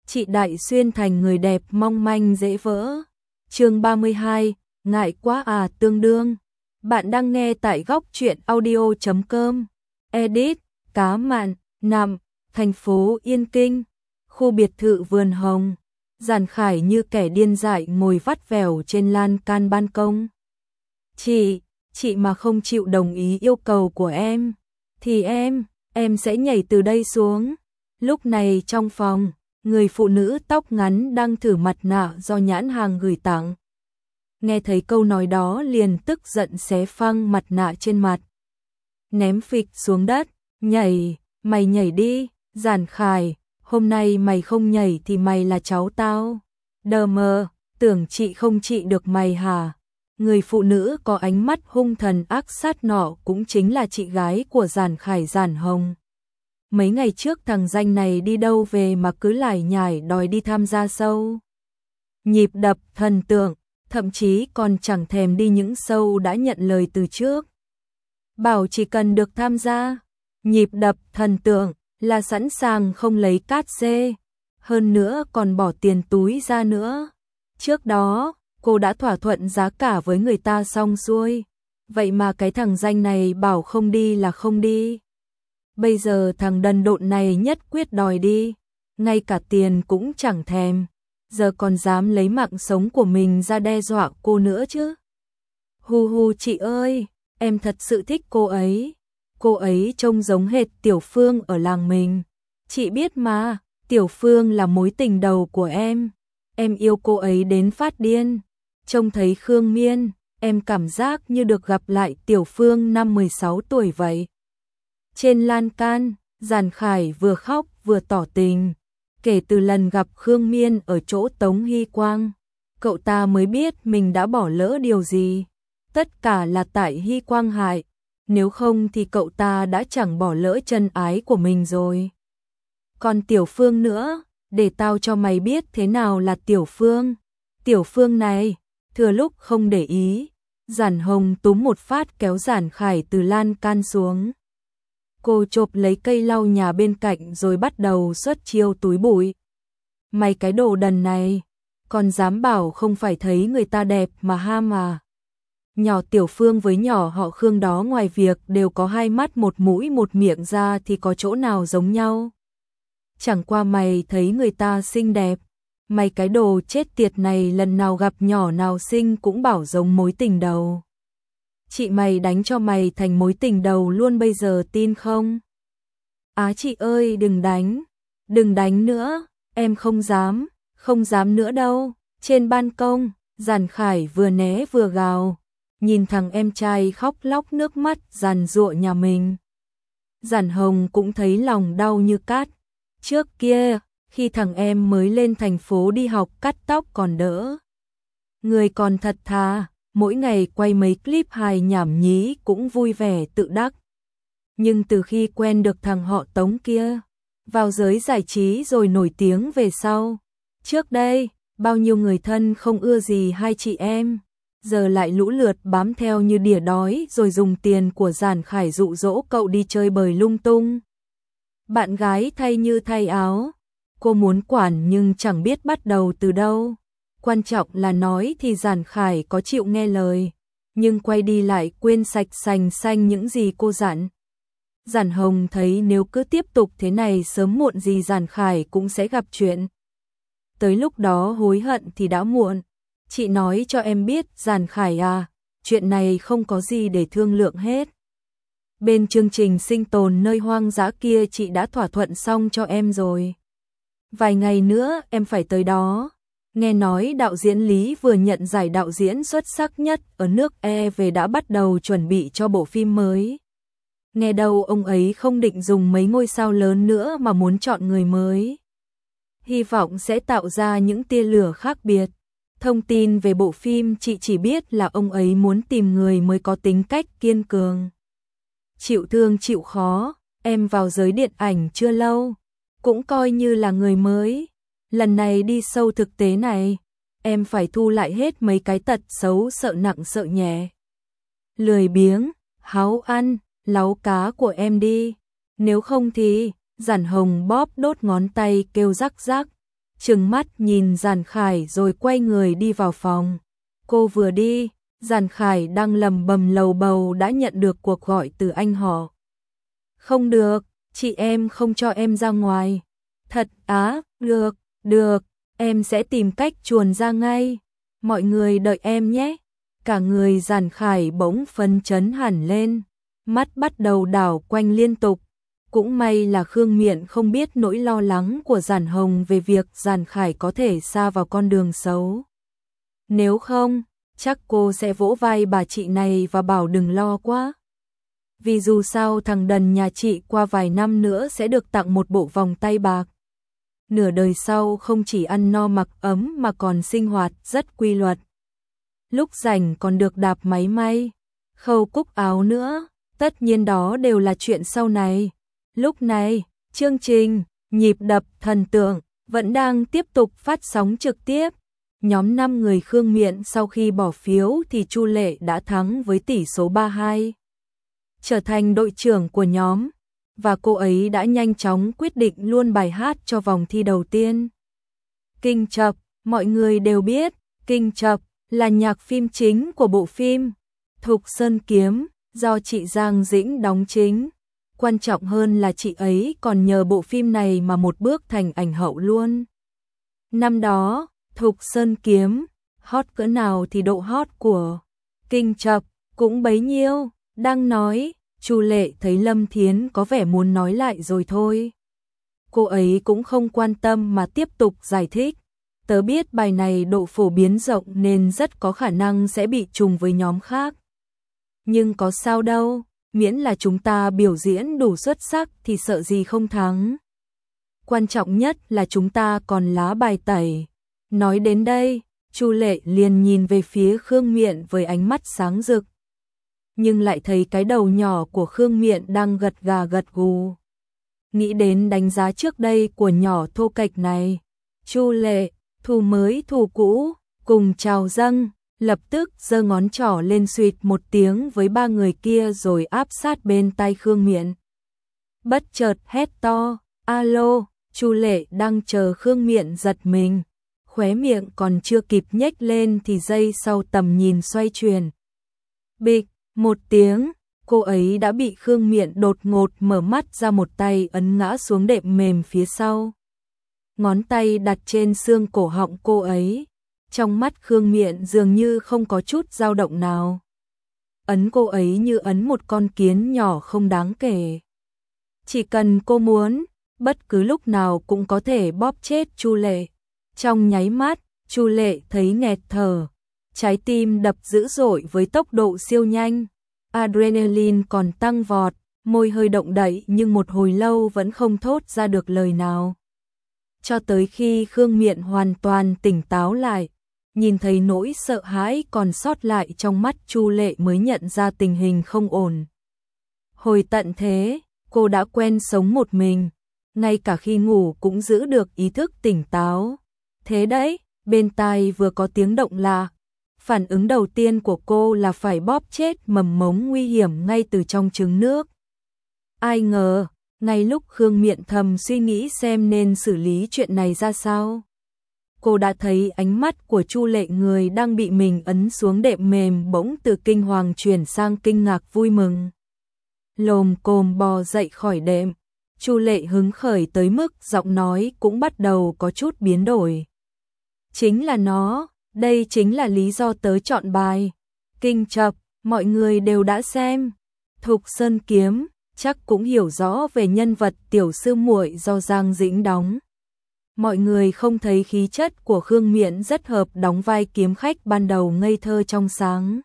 chị Đại xuyên thành người đẹp mong manh dễ vỡ. Chương 32, ngại quá à tương đương. Bạn đang nghe tại góc truyện audio.com. Edit, Cá Mặn, nằm, thành phố Yên Kinh, khu biệt thự vườn hồng. Giản Khải như kẻ điên dại ngồi vắt vẻo trên lan can ban công. Chị mà không chịu đồng ý yêu cầu của em, thì em sẽ nhảy từ đây xuống. Lúc này trong phòng, người phụ nữ tóc ngắn đang thử mặt nạ do nhãn hàng gửi tặng. Nghe thấy câu nói đó liền tức giận xé phăng mặt nạ trên mặt, ném phịch xuống đất. Mày nhảy đi, Giản Khải, hôm nay mày không nhảy thì mày là cháu tao. Đờ mờ, tưởng chị không trị được mày hả? Người phụ nữ có ánh mắt hung thần ác sát nọ cũng chính là chị gái của Giản Khải, Giản Hồng. Mấy ngày trước thằng danh này đi đâu về mà cứ lải nhải đòi đi tham gia show nhịp đập thần tượng, thậm chí còn chẳng thèm đi những show đã nhận lời từ trước. Bảo chỉ cần được tham gia nhịp đập thần tượng là sẵn sàng không lấy cát xê, hơn nữa còn bỏ tiền túi ra nữa. Trước đó, cô đã thỏa thuận giá cả với người ta xong xuôi, vậy mà cái thằng danh này bảo không đi là không đi. Bây giờ thằng đần độn này nhất quyết đòi đi, ngay cả tiền cũng chẳng thèm, giờ còn dám lấy mạng sống của mình ra đe dọa cô nữa chứ. Hu chị ơi, em thật sự thích cô ấy trông giống hệt Tiểu Phương ở làng mình. Chị biết mà, Tiểu Phương là mối tình đầu của em yêu cô ấy đến phát điên. Trông thấy Khương Miên, em cảm giác như được gặp lại Tiểu Phương năm 16 tuổi vậy. Trên lan can, Giản Khải vừa khóc vừa tỏ tình. Kể từ lần gặp Khương Miên ở chỗ Tống Hy Quang, cậu ta mới biết mình đã bỏ lỡ điều gì. Tất cả là tại Hy Quang hại, nếu không thì cậu ta đã chẳng bỏ lỡ chân ái của mình rồi. Còn Tiểu Phương nữa, để tao cho mày biết thế nào là Tiểu Phương. Tiểu Phương này, thừa lúc không để ý, Giản Hồng túm một phát kéo Giản Khải từ lan can xuống. Cô chộp lấy cây lau nhà bên cạnh rồi bắt đầu xuất chiêu túi bụi. Mày cái đồ đần này, còn dám bảo không phải thấy người ta đẹp mà ham à? Nhỏ Tiểu Phương với nhỏ họ Khương đó ngoài việc đều có hai mắt một mũi một miệng ra thì có chỗ nào giống nhau. Chẳng qua mày thấy người ta xinh đẹp, mày cái đồ chết tiệt này lần nào gặp nhỏ nào xinh cũng bảo giống mối tình đầu. Chị mày đánh cho mày thành mối tình đầu luôn bây giờ tin không? Á chị ơi đừng đánh nữa, em không dám nữa đâu. Trên ban công, Giản Khải vừa né vừa gào, nhìn thằng em trai khóc lóc nước mắt giàn giụa nhà mình. Giản Hồng cũng thấy lòng đau như cát. Trước kia, khi thằng em mới lên thành phố đi học cắt tóc còn đỡ, người còn thật thà, mỗi ngày quay mấy clip hài nhảm nhí cũng vui vẻ tự đắc. Nhưng từ khi quen được thằng họ Tống kia, vào giới giải trí rồi nổi tiếng về sau, trước đây, bao nhiêu người thân không ưa gì hai chị em, giờ lại lũ lượt bám theo như đỉa đói rồi dùng tiền của Giản Khải dụ dỗ cậu đi chơi bời lung tung. Bạn gái thay như thay áo, cô muốn quản nhưng chẳng biết bắt đầu từ đâu. Quan trọng là nói thì Giản Khải có chịu nghe lời, nhưng quay đi lại quên sạch sành xanh những gì cô dặn. Giản Hồng thấy nếu cứ tiếp tục thế này sớm muộn gì Giản Khải cũng sẽ gặp chuyện. Tới lúc đó hối hận thì đã muộn. Chị nói cho em biết Giản Khải à, chuyện này không có gì để thương lượng hết. Bên chương trình sinh tồn nơi hoang dã kia chị đã thỏa thuận xong cho em rồi. Vài ngày nữa em phải tới đó. Nghe nói đạo diễn Lý vừa nhận giải đạo diễn xuất sắc nhất ở nước E về đã bắt đầu chuẩn bị cho bộ phim mới. Nghe đâu ông ấy không định dùng mấy ngôi sao lớn nữa mà muốn chọn người mới. Hy vọng sẽ tạo ra những tia lửa khác biệt. Thông tin về bộ phim chị chỉ biết là ông ấy muốn tìm người mới có tính cách kiên cường, chịu thương chịu khó. Em vào giới điện ảnh chưa lâu, cũng coi như là người mới. Lần này đi sâu thực tế này, em phải thu lại hết mấy cái tật xấu sợ nặng sợ nhẹ. Lười biếng, háu ăn, láu cá của em đi. Nếu không thì, Giản Hồng bóp đốt ngón tay kêu rắc rắc. trừng mắt nhìn Giản Khải rồi quay người đi vào phòng. Cô vừa đi, Giản Khải đang lầm bầm lầu bầu đã nhận được cuộc gọi từ anh họ. Không được, chị em không cho em ra ngoài. Thật á, được, em sẽ tìm cách chuồn ra ngay. Mọi người đợi em nhé. Cả người Giản Khải bỗng phấn chấn hẳn lên, mắt bắt đầu đảo quanh liên tục. Cũng may là Khương Miện không biết nỗi lo lắng của Giản Hồng về việc Giản Khải có thể sa vào con đường xấu. Nếu không, chắc cô sẽ vỗ vai bà chị này và bảo đừng lo quá. Vì dù sao thằng đần nhà chị qua vài năm nữa sẽ được tặng một bộ vòng tay bạc. Nửa đời sau không chỉ ăn no mặc ấm mà còn sinh hoạt rất quy luật. Lúc rảnh còn được đạp máy may, khâu cúc áo nữa, tất nhiên đó đều là chuyện sau này. Lúc này, chương trình Nhịp đập thần tượng vẫn đang tiếp tục phát sóng trực tiếp. Nhóm 5 người Khương Miện sau khi bỏ phiếu thì Chu Lệ đã thắng với tỷ số 3-2, trở thành đội trưởng của nhóm, và cô ấy đã nhanh chóng quyết định luôn bài hát cho vòng thi đầu tiên. Kinh Chập, mọi người đều biết, Kinh Chập là nhạc phim chính của bộ phim Thục Sơn Kiếm do chị Giang Dĩnh đóng chính. Quan trọng hơn là chị ấy còn nhờ bộ phim này mà một bước thành ảnh hậu luôn. Năm đó, Thục Sơn Kiếm hot cỡ nào thì độ hot của Kinh Chập cũng bấy nhiêu. Đang nói, Chu Lệ thấy Lâm Thiến có vẻ muốn nói lại rồi thôi. Cô ấy cũng không quan tâm mà tiếp tục giải thích. Tớ biết bài này độ phổ biến rộng nên rất có khả năng sẽ bị trùng với nhóm khác. Nhưng có sao đâu, miễn là chúng ta biểu diễn đủ xuất sắc thì sợ gì không thắng. Quan trọng nhất là chúng ta còn lá bài tẩy. Nói đến đây, Chu Lệ liền nhìn về phía Khương Miện với ánh mắt sáng rực. Nhưng lại thấy cái đầu nhỏ của Khương Miện đang gật gà gật gù. Nghĩ đến đánh giá trước đây của nhỏ thô kệch này, Chu Lệ, thù mới thù cũ, cùng chào dâng, lập tức giơ ngón trỏ lên xuỵt một tiếng với ba người kia rồi áp sát bên tai Khương Miện. Bất chợt hét to, alo, Chu Lệ đang chờ Khương Miện giật mình, khóe miệng còn chưa kịp nhếch lên thì giây sau tầm nhìn xoay chuyển. Bịch, một tiếng, cô ấy đã bị Khương Miện đột ngột mở mắt ra, một tay ấn ngã xuống đệm mềm phía sau. Ngón tay đặt trên xương cổ họng cô ấy. Trong mắt Khương Miện dường như không có chút dao động nào. Ấn cô ấy như ấn một con kiến nhỏ không đáng kể. Chỉ cần cô muốn, bất cứ lúc nào cũng có thể bóp chết Chu Lệ. Trong nháy mắt, Chu Lệ thấy nghẹt thở. Trái tim đập dữ dội với tốc độ siêu nhanh. Adrenaline còn tăng vọt, môi hơi động đậy nhưng một hồi lâu vẫn không thốt ra được lời nào. Cho tới khi Khương Miện hoàn toàn tỉnh táo lại, nhìn thấy nỗi sợ hãi còn sót lại trong mắt Chu Lệ mới nhận ra tình hình không ổn. Hồi tận thế, cô đã quen sống một mình, ngay cả khi ngủ cũng giữ được ý thức tỉnh táo. Thế đấy, bên tai vừa có tiếng động lạ. Phản ứng đầu tiên của cô là phải bóp chết mầm mống nguy hiểm ngay từ trong trứng nước. Ai ngờ, ngay lúc Khương Miện thầm suy nghĩ xem nên xử lý chuyện này ra sao, cô đã thấy ánh mắt của Chu Lệ, người đang bị mình ấn xuống đệm mềm, bỗng từ kinh hoàng chuyển sang kinh ngạc vui mừng. Lồm cồm bò dậy khỏi đệm, Chu Lệ hứng khởi tới mức giọng nói cũng bắt đầu có chút biến đổi. Chính là nó, đây chính là lý do tớ chọn bài Kinh Chập, mọi người đều đã xem. Thục Sơn Kiếm, chắc cũng hiểu rõ về nhân vật tiểu sư muội do Giang Dĩnh đóng. Mọi người không thấy khí chất của Khương Miện rất hợp đóng vai kiếm khách ban đầu ngây thơ trong sáng.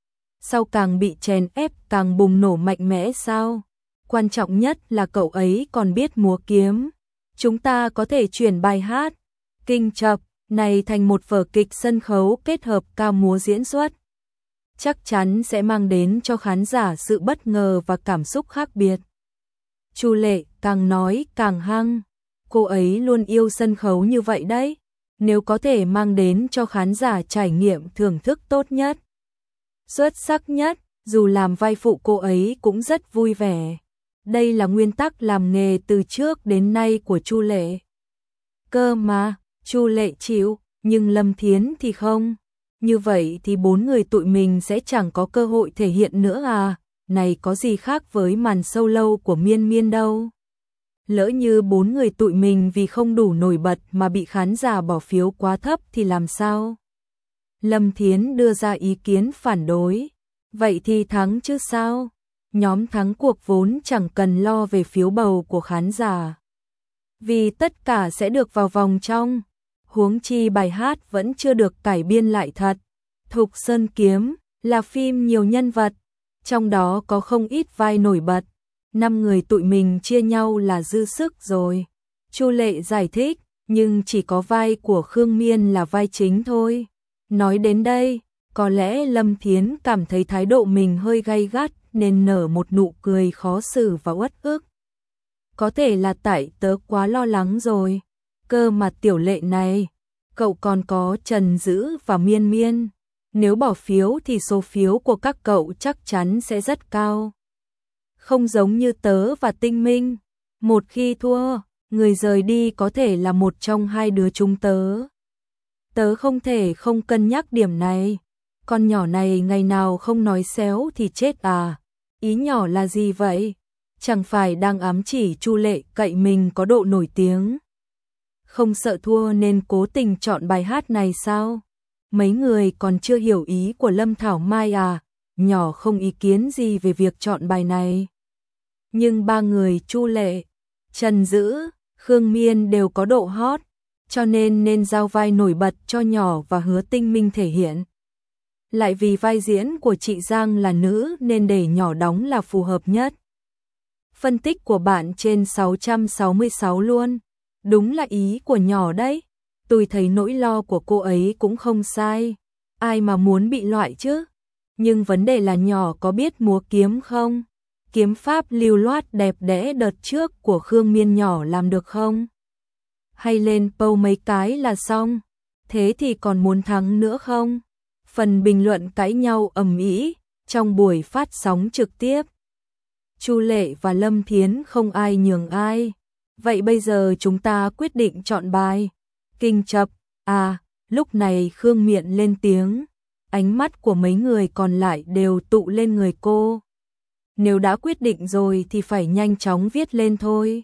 Sau càng bị chèn ép càng bùng nổ mạnh mẽ sao? Quan trọng nhất là cậu ấy còn biết múa kiếm. Chúng ta có thể chuyển bài hát Kinh Chập này thành một vở kịch sân khấu kết hợp ca múa diễn xuất. Chắc chắn sẽ mang đến cho khán giả sự bất ngờ và cảm xúc khác biệt. Chu Lệ càng nói càng hăng. Cô ấy luôn yêu sân khấu như vậy đấy. Nếu có thể mang đến cho khán giả trải nghiệm thưởng thức tốt nhất, xuất sắc nhất, dù làm vai phụ cô ấy cũng rất vui vẻ. Đây là nguyên tắc làm nghề từ trước đến nay của Chu Lệ. Cơ mà, Chu Lệ chịu, nhưng Lâm Thiến thì không. Như vậy thì 4 người tụi mình sẽ chẳng có cơ hội thể hiện nữa à, này có gì khác với màn solo của Miên Miên đâu. Lỡ như 4 người tụi mình vì không đủ nổi bật mà bị khán giả bỏ phiếu quá thấp thì làm sao? Lâm Thiến đưa ra ý kiến phản đối. Vậy thì thắng chứ sao? Nhóm thắng cuộc vốn chẳng cần lo về phiếu bầu của khán giả. Vì tất cả sẽ được vào vòng trong. Huống chi bài hát vẫn chưa được cải biên lại thật. Thục Sơn Kiếm là phim nhiều nhân vật, trong đó có không ít vai nổi bật. 5 người tụi mình chia nhau là dư sức rồi. Chu Lệ giải thích, nhưng chỉ có vai của Khương Miên là vai chính thôi. Nói đến đây, có lẽ Lâm Thiến cảm thấy thái độ mình hơi gay gắt nên nở một nụ cười khó xử và uất ức. Có thể là tại tớ quá lo lắng rồi. Cơ mà Tiểu Lệ này, cậu còn có Trần Dữ và Miên Miên. Nếu bỏ phiếu thì số phiếu của các cậu chắc chắn sẽ rất cao. Không giống như tớ và Tinh Minh. Một khi thua, người rời đi có thể là một trong hai đứa chúng tớ. Tớ không thể không cân nhắc điểm này. Con nhỏ này ngày nào không nói xéo thì chết à? Ý nhỏ là gì vậy? Chẳng phải đang ám chỉ Chu Lệ cậy mình có độ nổi tiếng. Không sợ thua nên cố tình chọn bài hát này sao? Mấy người còn chưa hiểu ý của Lâm Thảo Mai à? Nhỏ không ý kiến gì về việc chọn bài này. Nhưng 3 người Chu Lệ, Trần Dữ, Khương Miên đều có độ hot, cho nên giao vai nổi bật cho nhỏ và Hứa Tinh Minh thể hiện. Lại vì vai diễn của chị Giang là nữ nên để nhỏ đóng là phù hợp nhất. Phân tích của bạn trên 666 luôn. Đúng là ý của nhỏ đấy. Tôi thấy nỗi lo của cô ấy cũng không sai. Ai mà muốn bị loại chứ? Nhưng vấn đề là nhỏ có biết múa kiếm không? Kiếm pháp lưu loát đẹp đẽ đợt trước của Khương Miên nhỏ làm được không? Hay lên pâu mấy cái là xong? Thế thì còn muốn thắng nữa không? Phần bình luận cãi nhau ầm ĩ trong buổi phát sóng trực tiếp. Chu Lệ và Lâm Thiến không ai nhường ai. Vậy bây giờ chúng ta quyết định chọn bài. Kinh chập, à, lúc này Khương Miện lên tiếng. Ánh mắt của mấy người còn lại đều tụ lên người cô. Nếu đã quyết định rồi thì phải nhanh chóng viết lên thôi.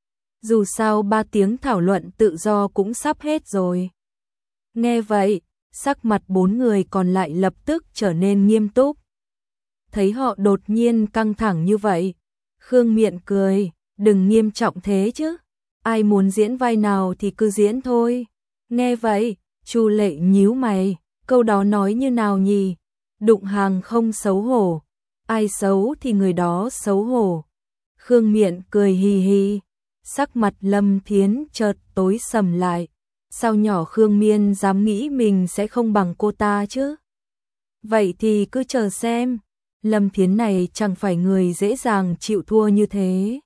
Dù sao 3 tiếng thảo luận tự do cũng sắp hết rồi. Nghe vậy, sắc mặt 4 người còn lại lập tức trở nên nghiêm túc. Thấy họ đột nhiên căng thẳng như vậy, Khương Miện cười, đừng nghiêm trọng thế chứ. Ai muốn diễn vai nào thì cứ diễn thôi. Nghe vậy, Chu Lệ nhíu mày, câu đó nói như nào nhỉ? Đụng hàng không xấu hổ. Ai xấu thì người đó xấu hổ. Khương Miện cười hì hì, sắc mặt Lâm Thiến chợt tối sầm lại. Sao nhỏ Khương Miên dám nghĩ mình sẽ không bằng cô ta chứ? Vậy thì cứ chờ xem. Lâm Thiến này chẳng phải người dễ dàng chịu thua như thế.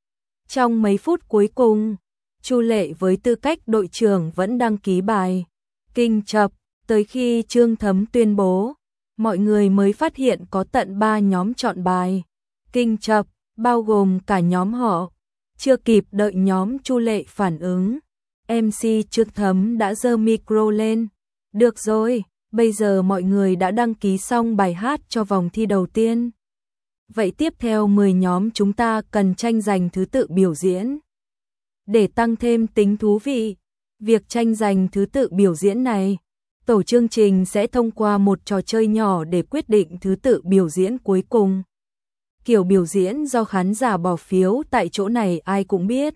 Trong mấy phút cuối cùng, Chu Lệ với tư cách đội trưởng vẫn đăng ký bài. Kinh chập, tới khi Trương Thấm tuyên bố, mọi người mới phát hiện có tận 3 nhóm chọn bài. Kinh chập, bao gồm cả nhóm họ. Chưa kịp đợi nhóm Chu Lệ phản ứng, MC Trương Thấm đã giơ micro lên. Được rồi, bây giờ mọi người đã đăng ký xong bài hát cho vòng thi đầu tiên. Vậy tiếp theo 10 nhóm chúng ta cần tranh giành thứ tự biểu diễn. Để tăng thêm tính thú vị, việc tranh giành thứ tự biểu diễn này, tổ chương trình sẽ thông qua một trò chơi nhỏ để quyết định thứ tự biểu diễn cuối cùng. Kiểu biểu diễn do khán giả bỏ phiếu tại chỗ này ai cũng biết.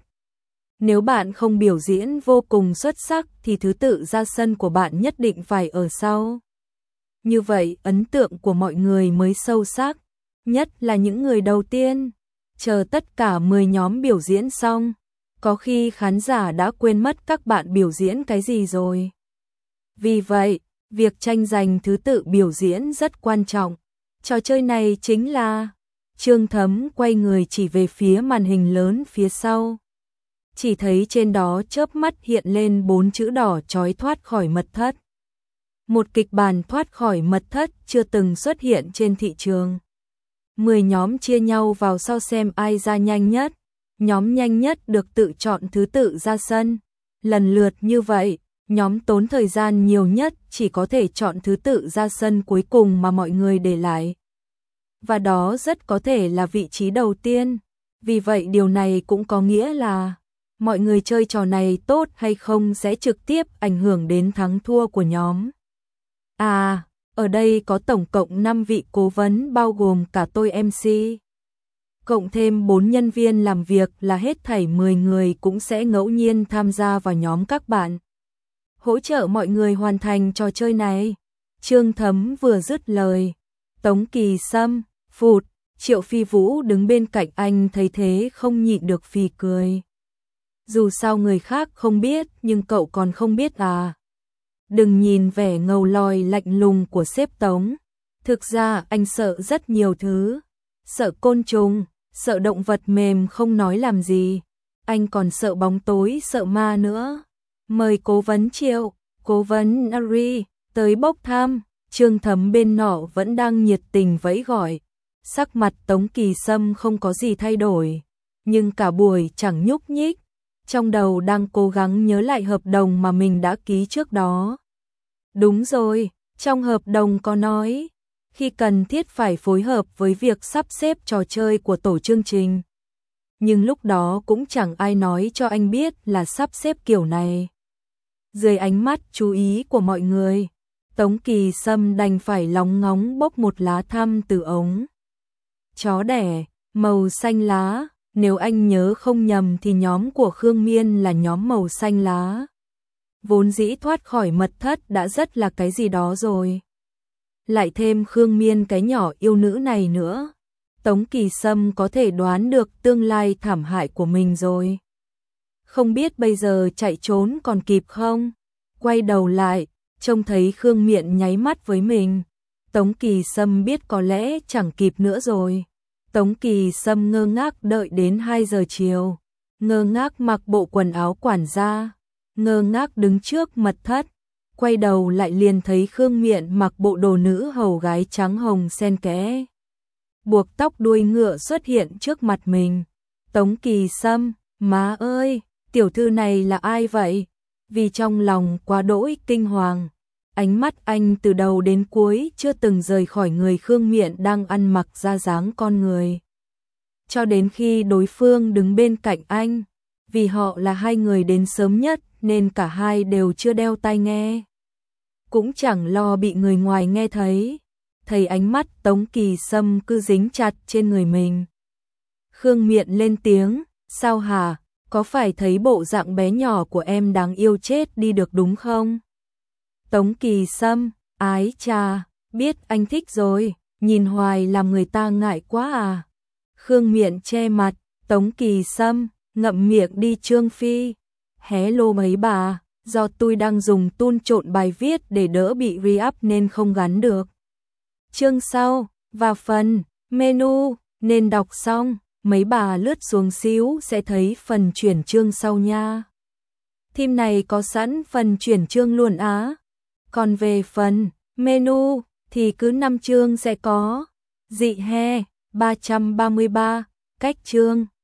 Nếu bạn không biểu diễn vô cùng xuất sắc thì thứ tự ra sân của bạn nhất định phải ở sau. Như vậy ấn tượng của mọi người mới sâu sắc, nhất là những người đầu tiên. Chờ tất cả 10 nhóm biểu diễn xong, có khi khán giả đã quên mất các bạn biểu diễn cái gì rồi. Vì vậy, việc tranh giành thứ tự biểu diễn rất quan trọng. Trò chơi này chính là... Trương Thấm quay người chỉ về phía màn hình lớn phía sau. Chỉ thấy trên đó chớp mắt hiện lên 4 chữ đỏ chói thoát khỏi mật thất. Một kịch bản thoát khỏi mật thất chưa từng xuất hiện trên thị trường. 10 nhóm chia nhau vào so xem ai ra nhanh nhất. Nhóm nhanh nhất được tự chọn thứ tự ra sân. Lần lượt như vậy, Nhóm tốn thời gian nhiều nhất chỉ có thể chọn thứ tự ra sân cuối cùng mà mọi người để lại. Và đó rất có thể là vị trí đầu tiên. Vì vậy điều này cũng có nghĩa là mọi người chơi trò này tốt hay không sẽ trực tiếp ảnh hưởng đến thắng thua của nhóm. À, ở đây có tổng cộng 5 vị cố vấn bao gồm cả tôi MC. Cộng thêm 4 nhân viên làm việc là hết thảy 10 người cũng sẽ ngẫu nhiên tham gia vào nhóm các bạn. Hỗ trợ mọi người hoàn thành trò chơi này. Trương Thấm vừa dứt lời. Tống Kỳ Sâm, phụt, Triệu Phi Vũ đứng bên cạnh anh thấy thế không nhịn được phì cười. Dù sao người khác không biết nhưng cậu còn không biết à. Đừng nhìn vẻ ngầu lòi lạnh lùng của sếp Tống. Thực ra anh sợ rất nhiều thứ. Sợ côn trùng, sợ động vật mềm không nói làm gì. Anh còn sợ bóng tối, sợ ma nữa. Mời cố vấn Triệu, cố vấn Ari, tới bốc thăm. Trương Thấm bên nọ vẫn đang nhiệt tình vẫy gọi. Sắc mặt Tống Kỳ Sâm không có gì thay đổi. Nhưng cả buổi chẳng nhúc nhích. Trong đầu đang cố gắng nhớ lại hợp đồng mà mình đã ký trước đó. Đúng rồi, trong hợp đồng có nói, khi cần thiết phải phối hợp với việc sắp xếp trò chơi của tổ chương trình. Nhưng lúc đó cũng chẳng ai nói cho anh biết là sắp xếp kiểu này. Dưới ánh mắt chú ý của mọi người, Tống Kỳ Sâm đành phải lóng ngóng bốc một lá thăm từ ống. Chó đẻ, màu xanh lá, nếu anh nhớ không nhầm thì nhóm của Khương Miên là nhóm màu xanh lá. Vốn dĩ thoát khỏi mật thất đã rất là cái gì đó rồi. Lại thêm Khương Miên cái nhỏ yêu nữ này nữa. Tống Kỳ Sâm có thể đoán được tương lai thảm hại của mình rồi. Không biết bây giờ chạy trốn còn kịp không? Quay đầu lại, trông thấy Khương Miện nháy mắt với mình. Tống Kỳ Sâm biết có lẽ chẳng kịp nữa rồi. Tống Kỳ Sâm ngơ ngác đợi đến 2 giờ chiều. Ngơ ngác mặc bộ quần áo quản gia. Ngơ ngác đứng trước mật thất. Quay đầu lại liền thấy Khương Miện mặc bộ đồ nữ hầu gái trắng hồng xen kẽ. Buộc tóc đuôi ngựa xuất hiện trước mặt mình. Tống Kỳ Sâm, má ơi, tiểu thư này là ai vậy? Vì trong lòng quá đỗi kinh hoàng. Ánh mắt anh từ đầu đến cuối chưa từng rời khỏi người Khương Miện đang ăn mặc ra dáng con người. Cho đến khi đối phương đứng bên cạnh anh, vì họ là hai người đến sớm nhất nên cả hai đều chưa đeo tai nghe. Cũng chẳng lo bị người ngoài nghe thấy. Thấy ánh mắt Tống Kỳ Sâm cứ dính chặt trên người mình. Khương Miện lên tiếng, sao hả, có phải thấy bộ dạng bé nhỏ của em đáng yêu chết đi được đúng không? Tống Kỳ Sâm, ái chà, biết anh thích rồi, nhìn hoài làm người ta ngại quá à. Khương Miện che mặt, Tống Kỳ Sâm, ngậm miệng đi Trương Phi. Hello mấy bà, do tôi đang dùng tool trộn bài viết để đỡ bị re-up nên không gắn được. Chương sau, và phần, menu, nên đọc xong, mấy bà lướt xuống xíu sẽ thấy phần chuyển chương sau nha. Theme này có sẵn phần chuyển chương luôn á. Còn về phần, menu, thì cứ 5 chương sẽ có. Dị he, 333, cách chương.